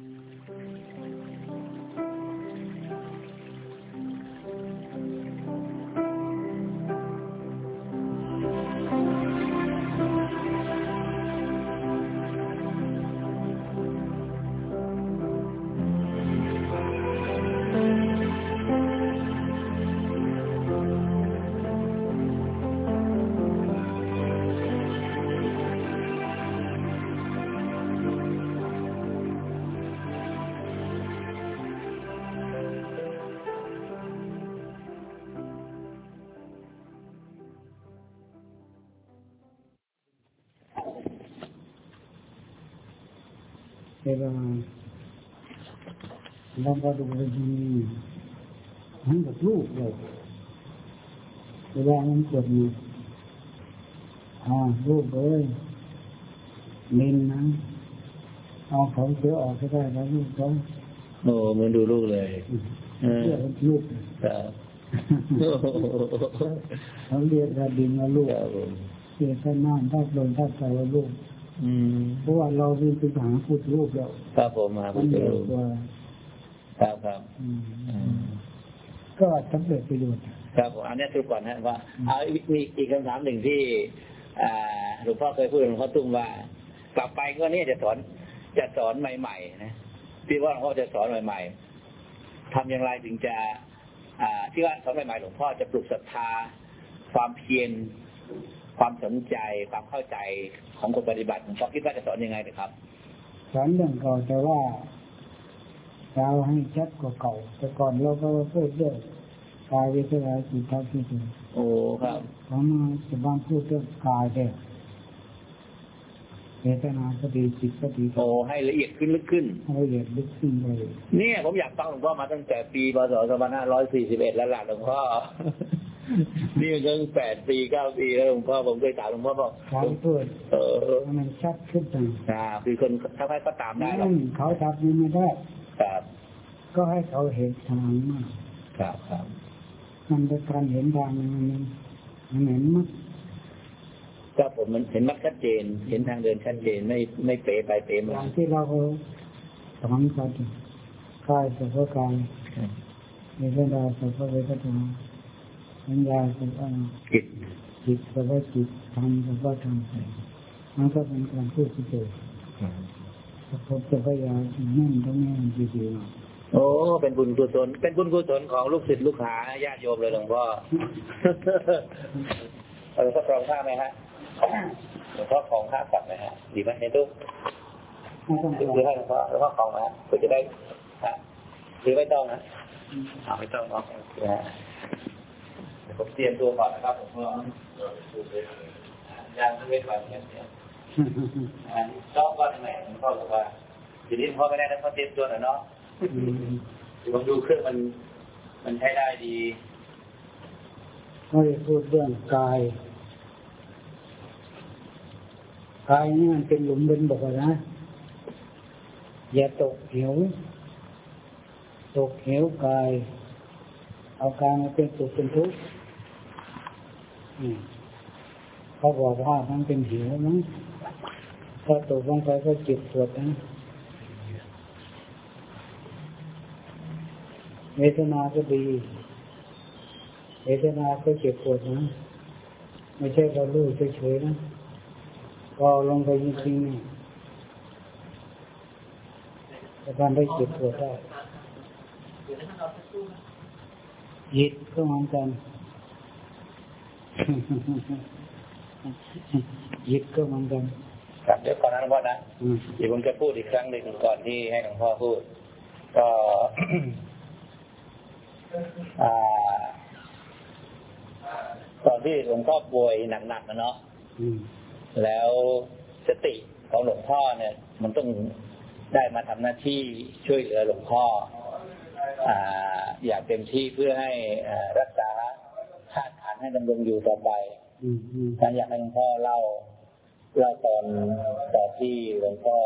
เวลาเราก็ดูดีทั้งกับลูกเลยเวลามันเกิดอยู่ลูกเลยนินนะเอาของเสือออกก็ได้แล้วลูกเขาโอ้เหมือนดูลูกเลยเรียกลูกเขาเรียกระดินว่าลูกเรียกท่านน้ำท่านลมท่านใจว่าลูกเพราะว่าเราเป็นทหารพูดลูกแล้วครับผมมาพูดลูกครับครับก็สำเร็จประโยชน์ครับผมอันนี้สรุปก่อนนะว่ามีอีกคำถามหนึ่งที่หลวงพ่อเคยพูดหลวงพ่อตุ้มว่ากลับไปก็นี่จะสอนใหม่ๆนะที่ว่าหลวงพ่อจะสอนใหม่ๆทำอย่างไรถึงจะที่ว่าสอนใหม่ๆหลวงพ่อจะปลุกศรัทธาความเพียรความสนใจความเข้าใจของคนปฏิบัติหลวงพ่อคิดว่าจะสอนยังไงนะครับสอนเรื่องเก่าแต่ว่าเราให้ชัดกว่าเก่าแต่ก่อนเราก็พูดเรื่องกายเวทนาจิตธรรมที่ถึงโอ้ครับผมจะบ้านพูดเรื่องกายเนี่ยเวทนาก็ดีจิตก็ดีโอ้ให้ละเอียดขึ้นลึกขึ้นละเอียดลึกขึ้นเลยเนี่ยผมอยากฟังหลวงพ่อมาตั้งแต่ปีพ.ศ. 2541แล้วล่ะหลวงพ่อนี่มันตั้ง8 ปี 9 ปีแล้วหลวงพ่อผมเคยถามหลวงพ่อบอกเขาพูดมันชัดขึ้นจังคือคนถ้าใครก็ตามได้เขาทำยังไม่ได้ครับก็ให้เขาเห็นทางมากครับครับมันเป็นการเห็นทางมันเห็นมั้ยก็ผมมันเห็นมักชัดเจนเห็นทางเดินชัดเจนไม่เป๋ไปเป๋มาอย่างที่เราสอนกันกายสุขกายเวทนาสุขเวทนาสัญญาสุขจิตสุขจิตธรรมสุขธรรมมันก็เป็นการพูดเฉยๆผมจะพยายามนั่นตรงนี้ดีๆโอ้เป็นบุญกุศลของลูกศิษย์ลูกหาญาติโยมเลยหลวงพ่อหลวงพ่อครองผ้าไหมฮะหลวงพ่อครองผ้าก่อนไหมฮะดีไหมในตู้คือให้หลวงพ่อครองนะเพื่อจะได้ฮะหรือไม่ต้องนะไม่ต้องเนาะผมเตรียมตัวก่อนนะครับผมก็ยังไม่ก่อนเนี่ยชอบก็แหมหลวงพ่อบอกว่าทีนี้หลวงพ่อไม่ได้นะเขาเตรียมตัวหน่อยเนาะผมดูเครื่องมันใช้ได้ดีไม่พูดเรื่องกายนี่มันเป็นหลุมเป็นบ่อนะอย่าตกเหวกายเอากายมาเป็นสุขเป็นทุกข์เขาบอกว่ามันเป็นเหวนะถ้าตกลงไปก็เจ็บปวดนะเวทนาก็ดีเวทนาก็เจ็บปวดนะไม่ใช่เรารู้เฉยๆนะพอลงไปจริงๆเนี่ยจะทำให้เจ็บปวดได้จิตก็เหมือนกันจิตก็เหมือนกันครับเดี๋ยวก่อนนะหลวงพ่อนะเดี๋ยวผมจะพูดอีกครั้งหนึ่งก่อนที่ให้หลวงพ่อพูดก็ตอนที่หลวงพ่อป่วยหนักๆนะเนาะแล้วสติของหลวงพ่อเนี่ยมันต้องได้มาทำหน้าที่ช่วยเหลือหลวงพ่ออย่างเต็มที่เพื่อให้รักษาธาตุขันธ์ให้ดำรงอยู่ต่อไปฉันอยากให้หลวงพ่อเล่าตอนที่หลวงพ่อ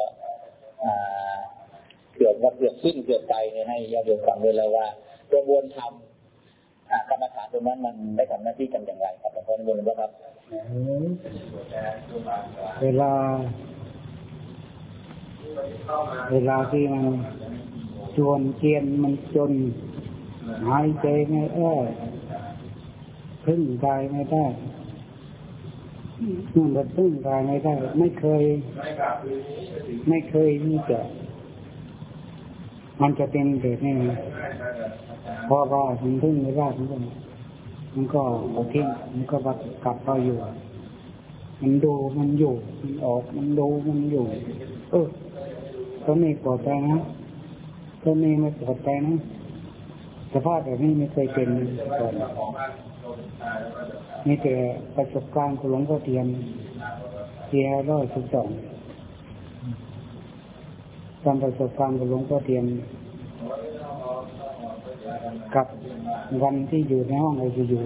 เกือบสิ้นเกือบตายเนี่ยให้ญาติโยมฟังด้วยแล้วว่ากระบวนธรรมกรรมฐานตรงนั้นมันได้ทำหน้าที่กันอย่างไรครับหลวงพ่อนิมนต์หลวงพ่อครับเวลาเวลาที่มันจวนเจียนมันจนหายใจไม่ได้พึ่งกายไม่ได้มันก็พึ่งกายไม่ได้ไม่เคยนี่จะมันจะเป็นแบบนี้พอว่ามันพึ่งไม่ได้มันก็เอาทิ้งมันก็กลับมาอยู่มันดูมันอยู่มันออกมันดูมันอยู่ตัวนี้ปลอดภัยนะตัวนี้ไม่ปลอดภัยนะสภาพแบบนี้ไม่เคยเป็นก่อนนี่แต่ประสบการณ์ของหลวงพ่อเทียน112ตามประสบการณ์ของหลวงพ่อเทียนกับวันที่อยู่ในห้องICU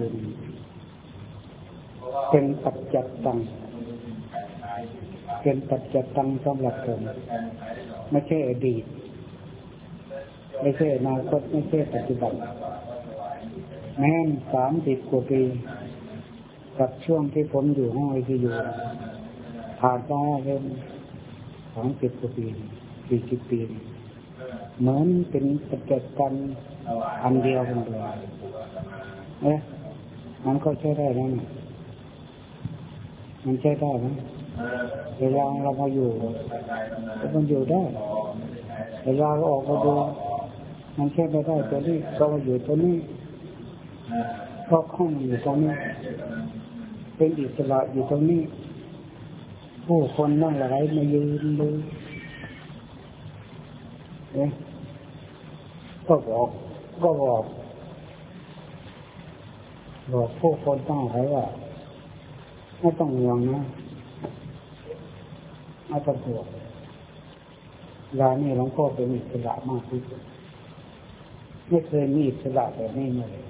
เป็นปัจจัตตังสำหรับผมไม่ใช่อดีตไม่ใช่อนาคตไม่ใช่ปัจจุบันแม้น30 กว่าปีกับช่วงที่ผมอยู่ห้องICUผ่านมาเริ่ม30 กว่าปี40 ปีเหมือนเป็นปัจจัตตังอันเดียวกันเลยมันก็ใช้ได้นะมันใช้ได้นะเวลาเรามาอยู่มันอยู่ได้เวลาเราออกมาดูมันใช้ไม่ได้ตัวนี้ก็มาอยู่ตัวนี้ก็คล่องอยู่ตรงนี้เป็นอิสระอยู่ตรงนี้ผู้คนนั่งหลายมายืนดูก็บอกผู้คนตั้งหลายว่าไม่ต้องห่วงนะไม่ต้องห่วงเวลานี้หลวงพ่อเป็นอิสระมากที่สุดไม่เคยมีอิสระแบบนี้เลย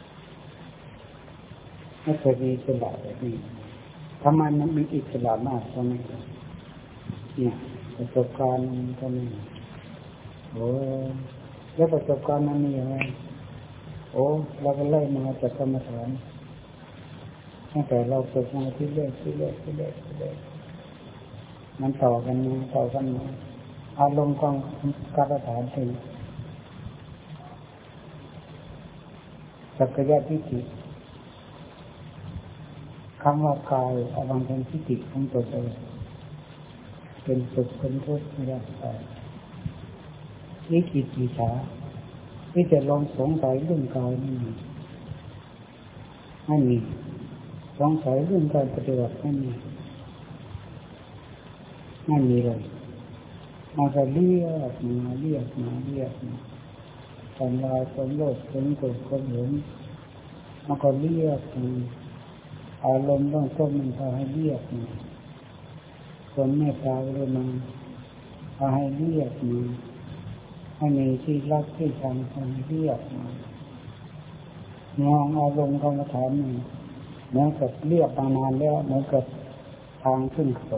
ไม่เคยมีอิสระแบบนี้ทำไมมันมีอิสระมากตรงนี้เนี่ยประสบการณ์ตรงนี้แล้วประสบการณ์มันมีอะไรเราก็ไล่มาจากกรรมฐานตั้งแต่เราฝึกมาที่เรื่อยมันต่อกันมาอารมณ์ของกรรมฐานถึงสักกายทิฏฐิคำว่ากายอวังเป็นทิฏฐิของตัวเองเป็นสุขเป็นทุกข์ไม่ได้นี่กิจฉาที่จะลองสงสัยเรื่องกายไม่มีสงสัยเรื่องการปฏิบัติไม่มีเลยมันก็เรียกมาทำลายความโลภความโกรธความหลงมันก็เรียกอารมณ์ต้องต้นมันพาให้เรียกมาคนเมตตาเลยมาพาให้เรียกมาให้มีที่รักที่ชังให้เรียกมามองอารมณ์กรรมฐานเหมือนกับเรียกมานานแล้วเหมือนกับทางขึ้นเขา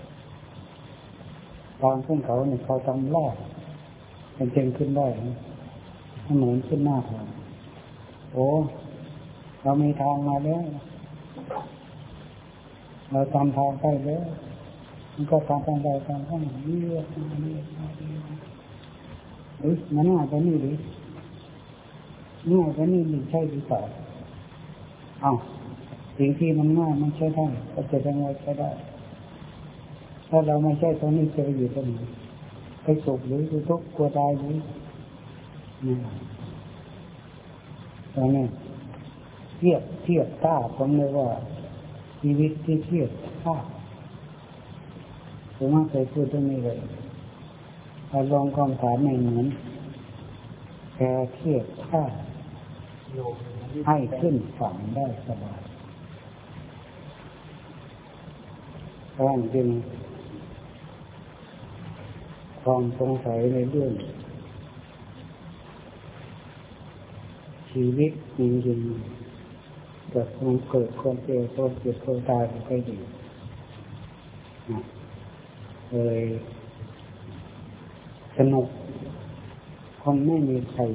เนี่ยเขาทำลาดเป็นเจงขึ้นได้เหมือนขึ้นหน้าทางเรามีทางมาแล้วเราทำทางไปแล้วมันก็ทำทางใดทางข้างเรียกมันง่ายกว่านี้หรือง่ายกว่านี้มันใช่หรือเปล่าสิ่งที่มันง่ายมันใช้ได้ก็จะยังไงใช้ได้ถ้าเราไม่ใช่ตรงนี้จะไปอยู่ตรงไหนไปสุขหรือไปทุกข์กลัวตายหรือตรงนี้เทียบท่าผมเลยว่าชีวิตที่เทียบท่าผมไม่เคยพูดตรงนี้เลยถ้าลองความถามในเหมือนแค่เทียบท่าให้ขึ้นฝั่งได้สบายเพราะจริงความสงสัยในเรื่องชีวิตจริงๆเกิดความเกิดความเจ็บความตายมันก็ดีเลยสนุกคนไม่มีใคร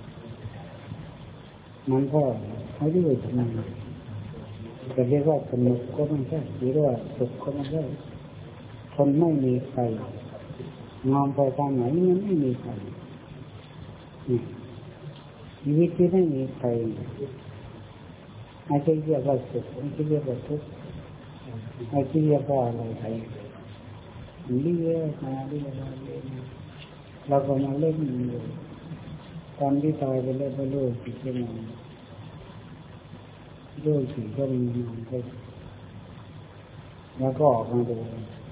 มันก็ไม่ได้ทำอะไรจะเรียกว่าสนุกก็ไม่ใช่หรือว่าสุขก็ไม่ใช่คนไม่มีใครมองไปทางไหนมันไม่มีใครชีวิตที่ไม่มีใครไม่ใช่เรียกว่าสุขไม่ใช่เรียกว่าทุกข์ไม่ใช่เรียกว่าอะไรใครเรียกมาเรียกมาเรียกมาเราก็มาเล่นอยู่ตอนที่ตายไปแล้วก็โลกสิชั่วโมงโลกสิก็มีนอนก็แล้วก็ออกมาดู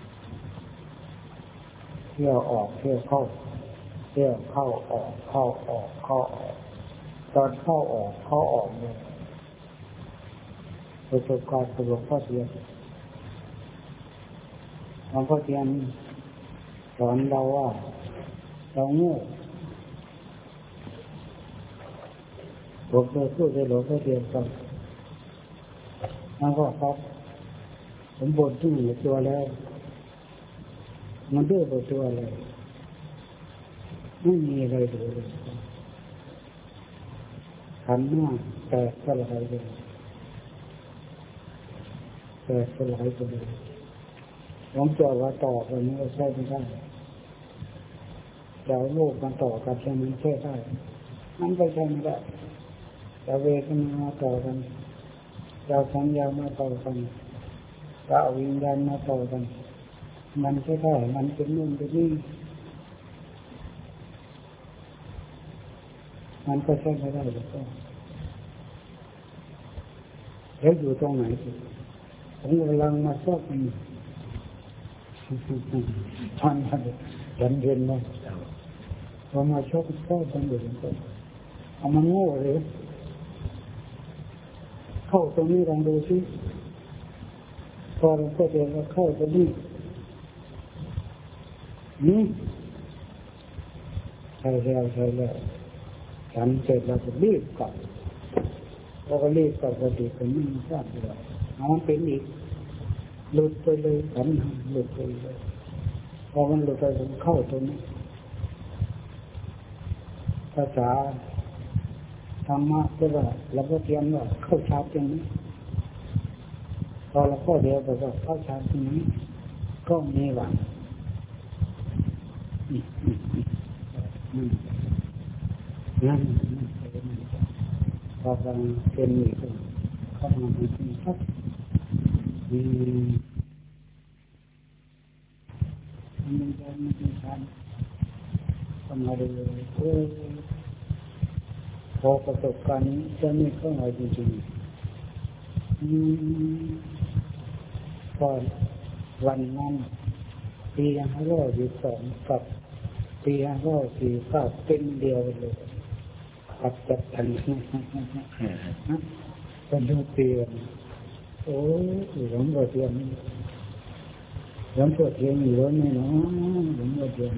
เที่ยวออกเที่ยวเข้าเที่ยวเข้าออกเข้าออกเข้าออกตอนเข้าออกเข้าออกเนี่ยประสบการณ์ของหลวงพ่อเทียนหลวงพ่อเทียนสอนเราว่าเราโง่หลวงพ่อพูดให้หลวงพ่อเทียนฟังแล้วก็ครับผมบ่นที่หนึ่งตัวแล้วมันดื้อไปตัวอะไรไม่มีอะไรเลยขันหน้าแตกสลายเลยแตกสลายไปเลยหลวงพ่อว่าต่อกันนี้ก็ใช่ไม่ได้เราโลกมันต่อกันใช่ไหมใช่ได้มันไปใช่ไม่ได้เราเวทนามาต่อกันเราสัญญามาต่อกันเราวิญญาณมาต่อกันมันใช่ได้มันเป็นนู่นเป็นนี่มันก็ใช่ไม่ได้หรอกแล้วอยู่ตรงไหนผมกำลังมาชอบมันตอนนั้นเย็นๆนะพอมาชอบกันอยู่ก็เอามันโง่เลยเข้าตรงนี้ลองดูสิพอเราก็เดินแล้วเข้าตรงนี้ใช่แล้วฉันเสร็จแล้วก็รีบกลับเราก็รีบกลับปฏิบัติไม่ทราบเลยมันเป็นอีกหลุดไปเลยฉันหลุดไปเลยพอมันหลุดไปผมเข้าตรงนี้ภาษาธรรมะก็ว่าเราก็เตรียมว่าเข้าชาร์จตรงนี้พอเราข้อเดียวบอกว่าเข้าชาร์จตรงนี้ก็มีหวังนั่นพอกำลังเป็นอีกเข้ามาเป็นชัดมันจะไม่เป็นชันเข้ามาเลยพอประสบการณ์นี้จะไม่เข้ามาจริงๆก่อนวันนั้นปี512กับปี549เป็นเดียวเลยขับจับทันเป็นทุกปีโอ้หลวงพ่อเทียนอยู่แล้วนี่เนาะหลวงพ่อเทียน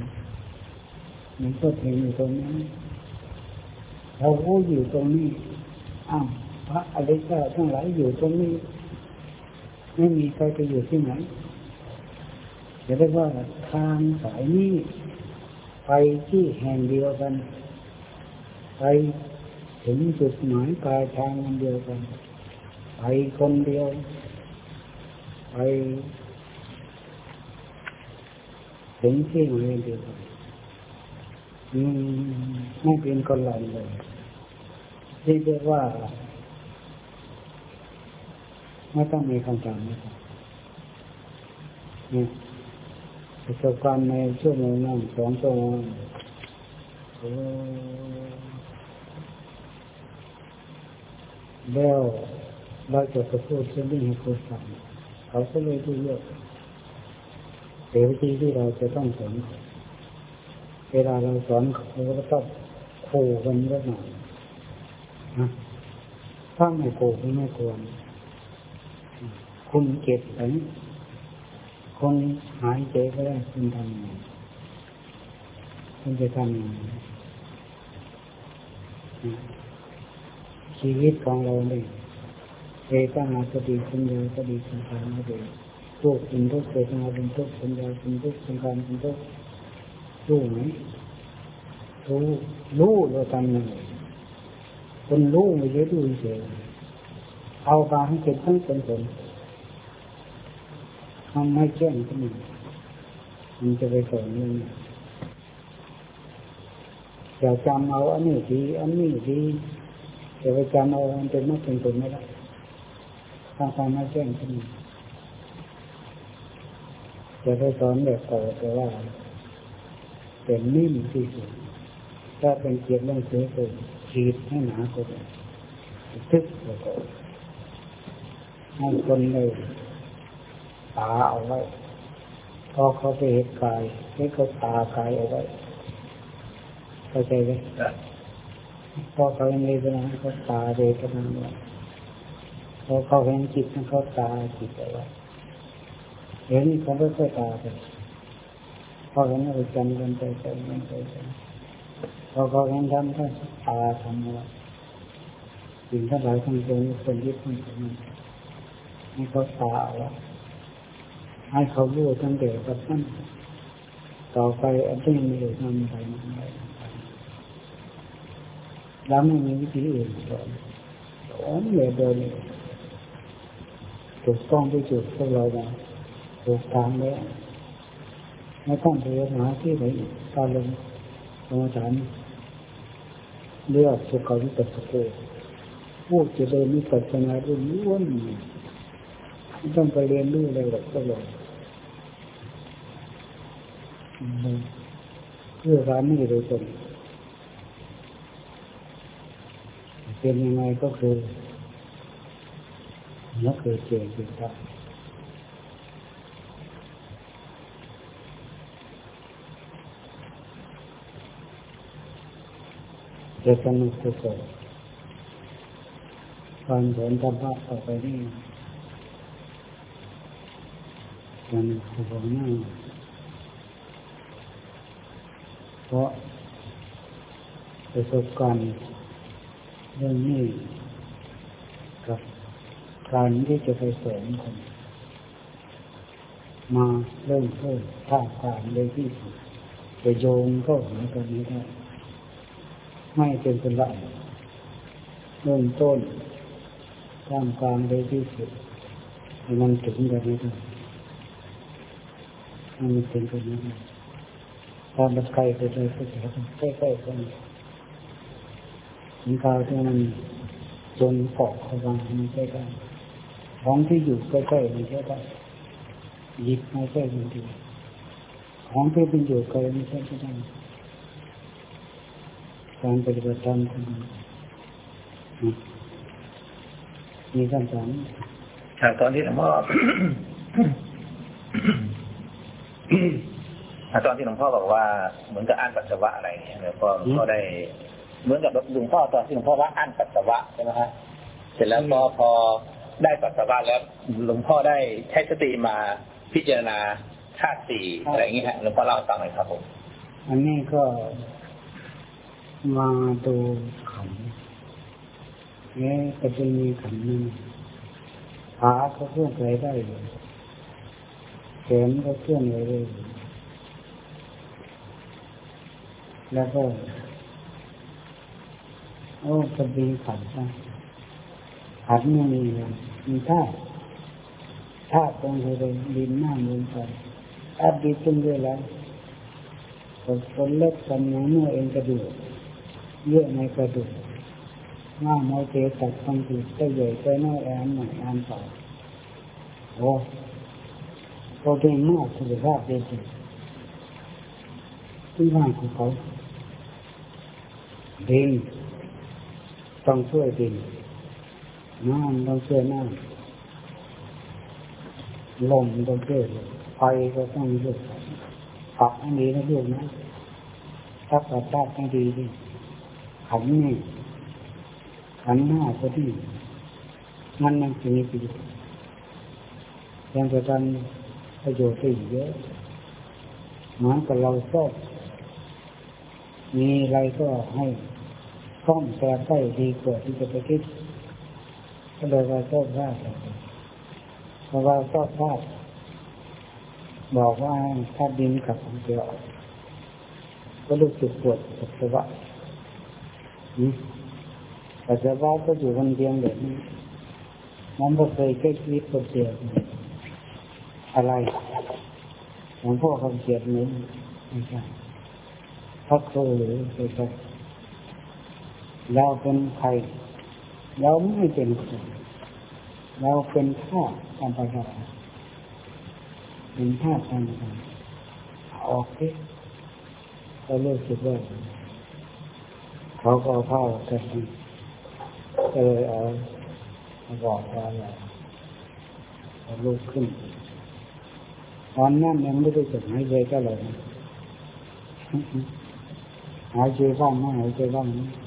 อยู่ตรงนี้เราอยู่ตรงนี้พระอริยเจ้าทั้งหลายอยู่ตรงนี้ไม่มีใครไปอยู่ที่ไหนจะได้ว่าทางสายนี้ไปที่แห่งเดียวกันไปถึงจุดหมายปลายทางเดียวกันไปคนเดียวไปถึงที่หมายเดียวกันไม่เป็นคนไรเลยเรียกว่าไม่ต้องมีคำถามนะครับประสบการณ์ในชั่วโมงนั้น2 ชั่วโมงแล้วเราจะพูดเรื่องนี้ให้คนฟังเขาก็เลยดูเยอะแต่วิธีที่เราจะต้องสอนเวลาเราสอนเขาก็ต้องขู่กันนิดหน่อยนะถ้าไม่ขู่ไม่ควรคุณเก็บไปคนหายใจก็ได้คุณทำไงคุณจะทำยังไงชีวิตของเราเนี่ยเวทนาสติสัญญาสติสังขารไม่ได้ทุกข์เป็นทุกข์เวทนาเป็นทุกข์สัญญาเป็นทุกข์สังขารเป็นทุกข์รู้ไหมรู้เราทำยังไงคนรู้ไม่ใช่ดูเฉยเอาไปให้เกิดทั้งเป็นผลทำไม่แจ้งก็มันจะไปสอนเรื่องอย่าจำเอาอันนี้ดีอันนี้ดีอย่าไปจำเอามันเป็นไม่เป็นผลไม่ได้ฟังไม่แจ้งขึ้นมาจะได้สอนแบบเก่าแต่ว่าเป็นนิ่มที่สุดถ้าเป็นเกียรติเรื่องเสียก็ขีดให้หนาก็ได้ทึกแล้วก็ให้คนเลยตาเอาไว้พอเขาไปเห็นกายให้เขาตากายเอาไว้เข้าใจไหมพอเขาเห็นเวทนาเขาตาเวทนาไว้พอเขาเห็นจิตเขาตาจิตเอาไว้เห็นเขาไม่ค่อยตาไปพอเห็นอะไรจำกันไปพอเขาเห็นทำก็ตาทำเอาไว้สิ่งทั้งหลายทั้งปวงคนยึดมั่นถือมั่นให้เขาตาเอาไว้ให้เขารู้ตั้งแต่ปัจจุบันต่อไปอันที่มีอยู่ทำไปแล้วไม่มีวิธีอื่นสอนเลยโดยถูกต้องที่สุดพวกเราถูกทางแล้วไม่ต้องไปหาที่ไหนการลงกรรมฐานเลือกสุขวิปัสสโกพูดจะเลยมีปัจจนารุ่นล้วนไม่ต้องไปเรียนรู้อะไรหรอกพวกเราเพื่อการนี้โดยตรงเป็นยังไงก็คือนักเกิดเจริญขึ้นได้เจตนากุศลการสอนธรรมะต่อไปนี้มันขอหน้าเพราะประสบการณ์เรื่องนี้กับการที่จะไปสอนคนมาเริ่มต้นท่าทางเลยที่จะโยงก็หากันไม่ได้ไม่เป็นคนละเริ่มต้นท่ามกลางเลยที่สุดมันถึงกันไม่ได้มันถึงกันไม่ได้ตามบัดไกลไปเลยก็จะใกล้ๆกันถึงคราวที่มันจนเกาะเข้ามาไม่ใช่ได้ของที่อยู่ใกล้ๆไม่ใช่ได้หยิบไม่ใช่จริงๆของที่เป็นอยู่ไกลไม่ใช่ได้การปฏิบัติธรรมมีคำถามตอนที่หลวงพ่อ ตอนที่หลวงพ่อบอกว่าเหมือนกับอ่านปัสสาวะอะไรเนี่ยหลวงพ่อได้เหมือนกับหลวงพ่อตอนที่หลวงพ่อว่าอ่านปัสสาวะใช่ไหมฮะเสร็จแล้วพอได้ปัสสาวะแล้วหลวงพ่อได้ใช้สติมาพิจารณาธาตุสี่อะไรอย่างเงี้ยฮะหลวงพ่อเล่าให้ฟังหน่อยครับผมอันนี้ก็มาดูขันเนี่ยก็จะมีขันนึงขาก็เคลื่อนไหวได้เลยแขนก็เคลื่อนไหวได้แล้วก็จะมีขันนะขันไม่มีเลยมีธาตุตรงเลยดินหน้ามือไปอัดดีขึ้นด้วยแล้วคนเล็กคนน้อยเมื่อเอ็นกระดูกเยอะในกระดูกง่ามเอาเตะตัดทั้งทีก็ใหญ่ก็น้อยแอนหน่อยแอนต่อโอ้โปรตีนมากสุขภาพดีจริงที่ว่างของเขาดินต้องช่วยดินน้ำต้องช่วยน้ำลมต้องช่วยไฟก็ต้องช่วยฝักให้ดีนะลูกนะถ้าปรับธาตุให้ดีดิขันนี่ขันหน้าก็ดีมันจะมีประโยชน์ยังจะทำประโยชน์ได้เยอะเหมือนกับเราชอบมีอะไรก็ให้ซ่อมแต่ได้ดีกว่าที่จะไปคิดก็เลยว่าชอบธาตุเพราะว่าชอบธาตุบอกว่าธาตุดินกับของเดียวก็รู้สึกปวดปัสสาวะปัสสาวะก็อยู่คนเดียวแบบนี้มันไม่เคยแค่ชีวิตคนเดียวอะไรหลวงพ่อคำเขียนนี้ไม่ใช่พักโคหรือไปเราเป็นใครเราไม่เป็นคนเราเป็นธาตุธรรมดาเป็นธาตุธรรมดาออกสิก็เลิกคิดว่าเขาก็เอาผ้ากันก็เลยเอาบอกว่าเอาลูกขึ้นตอนนั้นยังไม่ได้จดหายใจก็เลยหายใจบ้างไม่หายใจบ้าง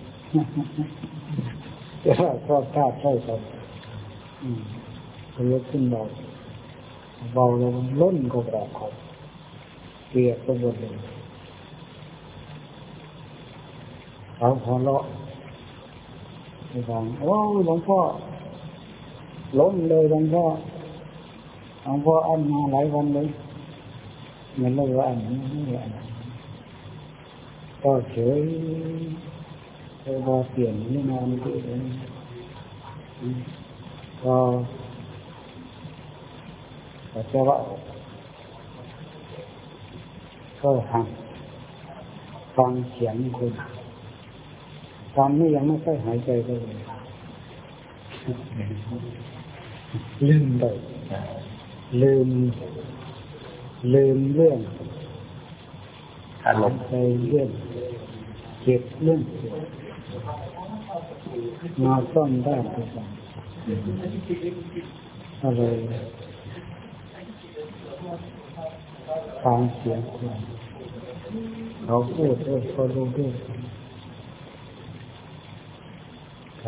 แต่ว่าชอบธาตุใช่ครับก็ลุกขึ้นเบาลงล้นก็บอกเขาเปียกก็หมดเลยเขาหัวเราะไปฟังโอ้หลวงพ่อล้นเลยหลวงพ่ออันมาหลายวันเลยมันเลยว่าอันนี้ไม่อันก็เฉยพอเปลี่ยนนี่นอนที่เลยก็จะว่าก็ฟังเสียงคุณตอนนี้ยังไม่ค่อยหายใจเลยลืมไปลืมเรื่องอารมณ์เรื่องเก็บเรื่องมาซ่อนได้ทุกอย่างอะไรฟังเสียงคนเขาพูดเขารู้ด้วยเขา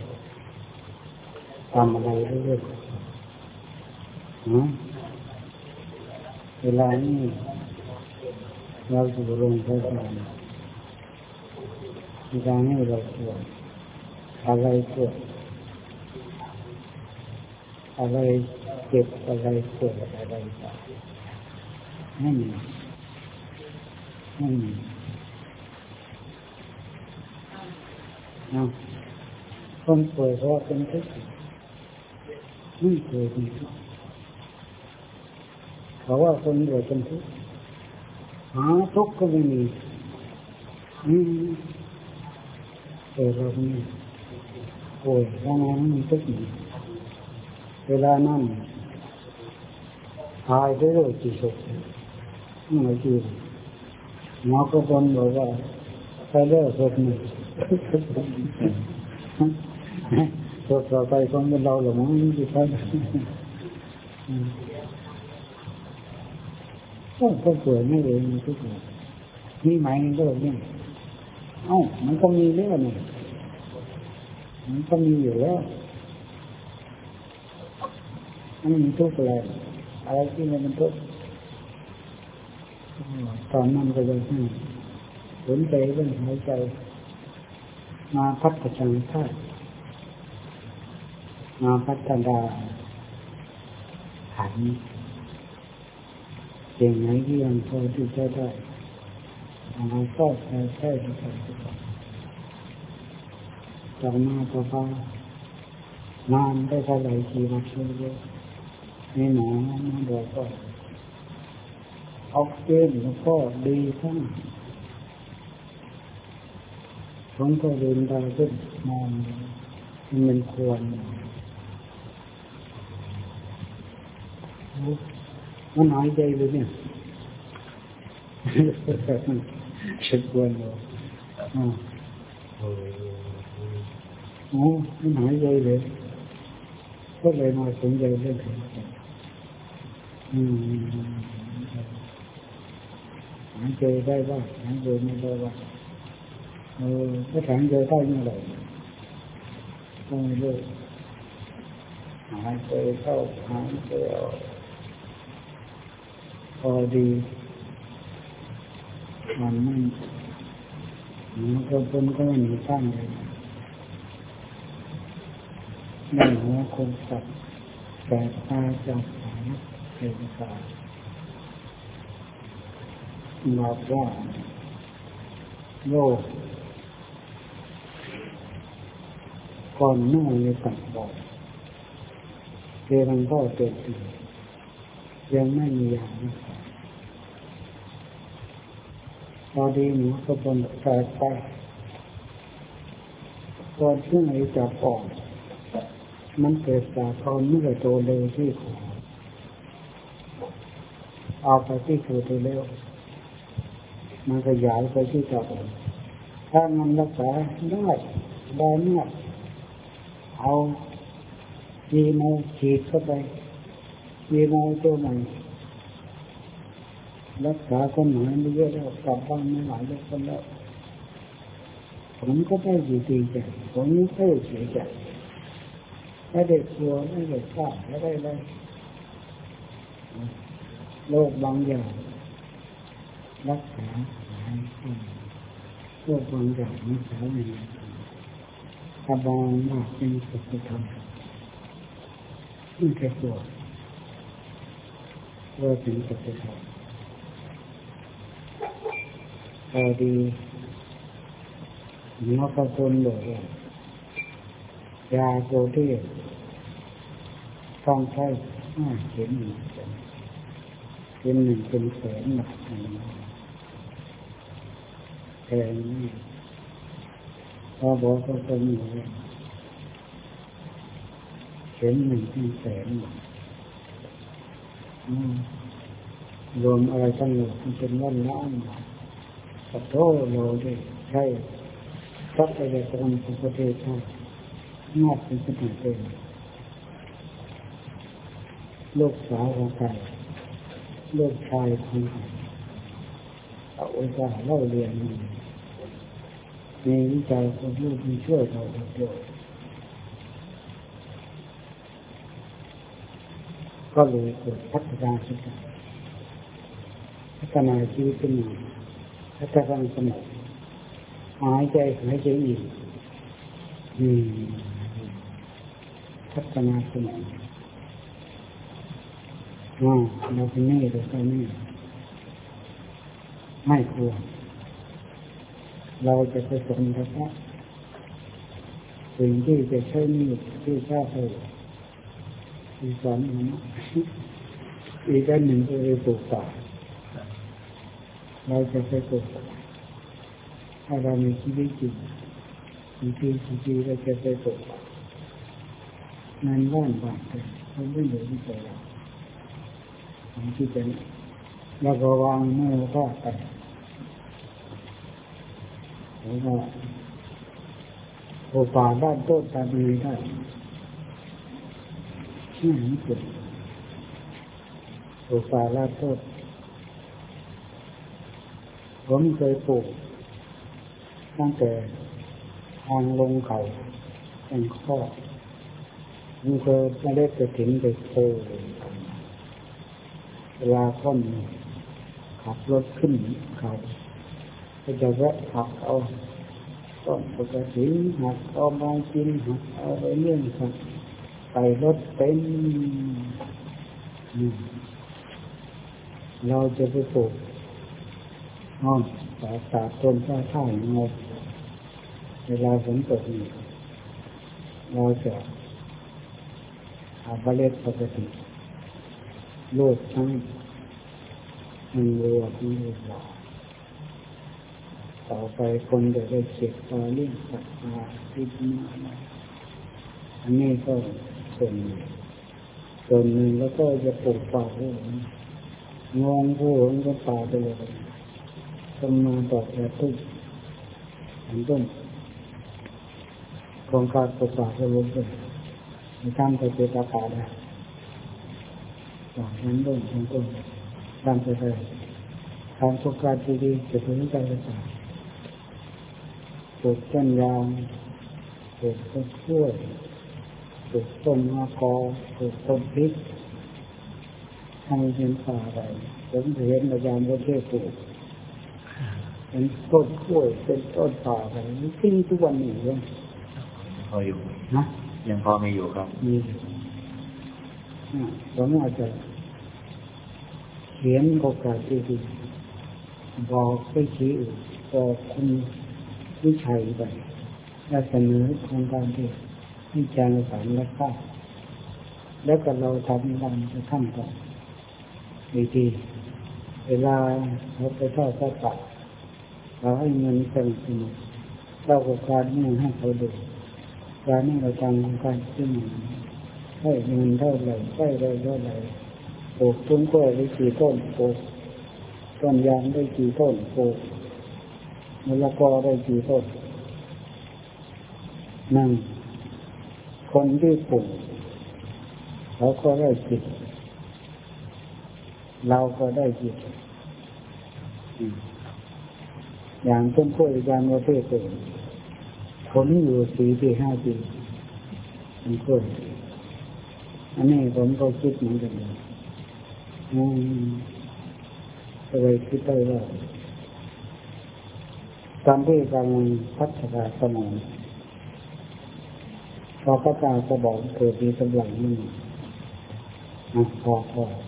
ทำอะไรเรื่อยๆเวลานี้เราอยู่โรงพยาบาลเวลานี้เราปวดอะไรปวดอะไรเจ็บอะไรปวดอะไรไม่มีคนป่วยเพราะเป็นทุกข์ไม่เคยเป็นทุกข์เขาว่าคนป่วยเป็นทุกข์หาทุกข์ก็ไม่มีแต่เราเนี่ยป่วยแล้วนั้นมันทุกข์เวลานั้นหายไปเลยกี่ศพไม่กี่หมอก็บอกว่าไปเลิกศพหนึ่งศพต่อไปคงเป็นเราหรือมั้งที่ท่านก็ป่วยไม่เลยมีทุกอย่างมีไหมมันก็แบบนี้มันก็มีเรื่องนี่มันก็มีอยู่แล้วมันมีทุกข์อะไรที่มันทุกข์ตอนนั้นก็ยังสนใจเรื่องหายใจมาพัฒนาธาตุมาพัฒนาขันธ์สิ่งไหนที่ยังพอที่จะได้เราก็ใช้ทุกอย่างจากหน้าต่อไปนานได้เท่าไหร่กี่วันเยอะนี่หนอมาบอกก็ออกซิเจนแล้วก็ดีทั้งผมก็เดินได้ขึ้นมองมันควรมันหายใจเลยเนี่ยฉันควรเลยมันหายใจเลยก็เลยมาสนใจเรื่องหายใจได้บ้างหายใจไม่ได้บ้างถ้าหายใจได้เมื่อไหร่ก็ไม่เลิกหายใจเข้าหายใจออกพอดีมันก็เป็นก็ไม่มีตั้งเลยไม่หัวคนสัตว์แต่ตาจับหางเป็นสายบอกว่าโลกก่อนหน้าเลยตัดบอกเรียนก็เกิดขึ้นยังไม่มียาพอดีหนูก็เป็นแฝดไปก่อนที่ไหนจะออกมันเกิดจากตอนเมื่อโตเลยที่ขอเอาไปที่คือตัวเร็วมันขยายไปที่จะออกถ้ามันรักษาได้เนี่ยเอายีโมฉีดเข้าไปยีโมตัวใหม่รักษาคนหายไม่เยอะแล้วกลับบ้านไม่หลายคนแล้วผมก็ได้ดีใจผมไม่เคยเสียใจไม่ได้กลัวไม่ได้ฆ่าไม่ได้เลยโรคบางอย่างรักษาหายโรคบางอย่างรักษาไม่ได้ถ้าบางมากเป็นสุขธรรมไม่แค่ตัวถึงสุขธรรมพอดีหมอก็คนบอกว่ายาโปรตีนต้องใช้5 เข็มเป็น1เป็นแสนหนักแพงพอบอกก็คนอยู่เข็ม1เป็นแสนรวมอะไรทั้งหมดมันเป็นล้านขอโทษเราด้วยใช่ทรัพยากรของประเทศชาติมากเป็นขนาดเต็มลูกสาวของใครลูกชายของใครเอาอุตส่าห์เล่าเรียนมีวิจัยของลูกมีช่วยเราด้วยก็เลยเกิดพัฒนาขึ้นพัฒนาชีวิตขึ้นมาพัฒนาสมองหายใจอีกพัฒนาสมองเราเป็นนี่เราเป็นนี่ไม่ควรเราจะไปสนกับสิ่งที่จะใช้นี่ที่ชาติอีก2อีกอันหนึ่งก็คือปลูกป่าเราจะไปปลูกถ้าเรามีชีวิตจริงที่เราจะไปปลูกป่างานบ้านเลยมันไม่เหลือที่ใจเราผมคิดจะแล้วก็วางมือก็ไปแล้วก็ปลูกป่าบ้านต้นตาดีได้ที่ไหนเกิดปลูกป่าลาดต้นผมเคยปลูกตั้งแต่ทางลงเขาเป็นข้อมันเคยไม่ได้ไปถึงไปโคเวลาค่อนขับรถขึ้นเขาก็จะแวะขับเอาต้นปกติหักเอามากินหักเอาไปเลี้ยงสัตว์ไปรถเต็มเราจะไปปลูกตาต้นท่าอย่างไรเวลาฝนตกนี่เราจะเอาเมล็ดปกติโลดทั้งมันรัวทั้งรัวต่อไปคนจะได้เก็บปลาเลี้ยงสัตว์ปลาที่มาอันนี้ก็ส่วนหนึ่งแล้วก็จะปลูกป่าด้วยงงผู้หลงก็ป่าไปเลยต้นมาดอกแอปเปิ้ลต้นโครงการปลูกป่าก็ลงไปในทางไปเจตากาได้จากนั้นต้นทำไปเลยทางโครงการดีๆจะถึงการศึกษาปลูกต้นยางปลูกต้นกล้วยปลูกต้นมะกอกปลูกต้นพริกให้เป็นป่าไปผมเห็นอาจารย์ประเทศปลูกเป็นต้นกล้วยเป็นต้นป่าไปที่ทุกวันนี้ยังพออยู่นะยังพอมีอยู่ครับมีผมอาจจะเขียนโอกาสดีๆบอกไปชี้บอกคุณวิชัยไปและเสนอโครงการที่วิจารณ์สารและข้าแล้วก็เราทำกันจะทำกันดีๆเวลาเราไปทอดพระป่าเราให้เงินสนับสนุนเราโครงการนี้ให้เขาดูการนี้เราทำการขึ้นให้เงินเท่าไหร่ได้เท่าไหร่ปลูกต้นกล้วยได้กี่ต้นปลูกต้นยางได้กี่ต้นปลูกมะละกอได้กี่ต้นนั่นคนที่ปลูกเขาก็ได้จิตเราก็ได้จิตอย่างต้นกล้วยยางประเภทอื่นผลอยู่4 ปี 5 ปีต้นกล้วยอันนี้ผมก็คิดเหมือนกันก็เลยคิดได้ว่าการที่กำลังพัฒนาสมองพอพัฒนาสมองเกิดมีกำลังนี่พอ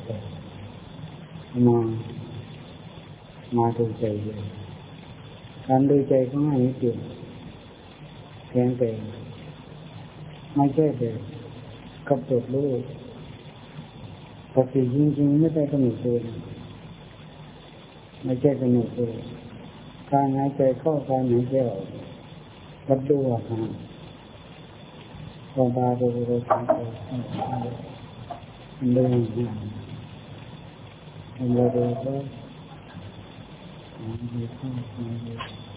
มาดูใจเลยการดูใจก็ง่ายนิดเดียวเพียงแต่ไม่ใช่แต่กำหนดรู้ปกติจริงๆไม่ได้กำหนดตัวไม่ใช่กำหนดตัวการหายใจเข้าการหายใจออกรับดูอาหารบาดูดูใจเดินทำอะไรก็ดูเข้า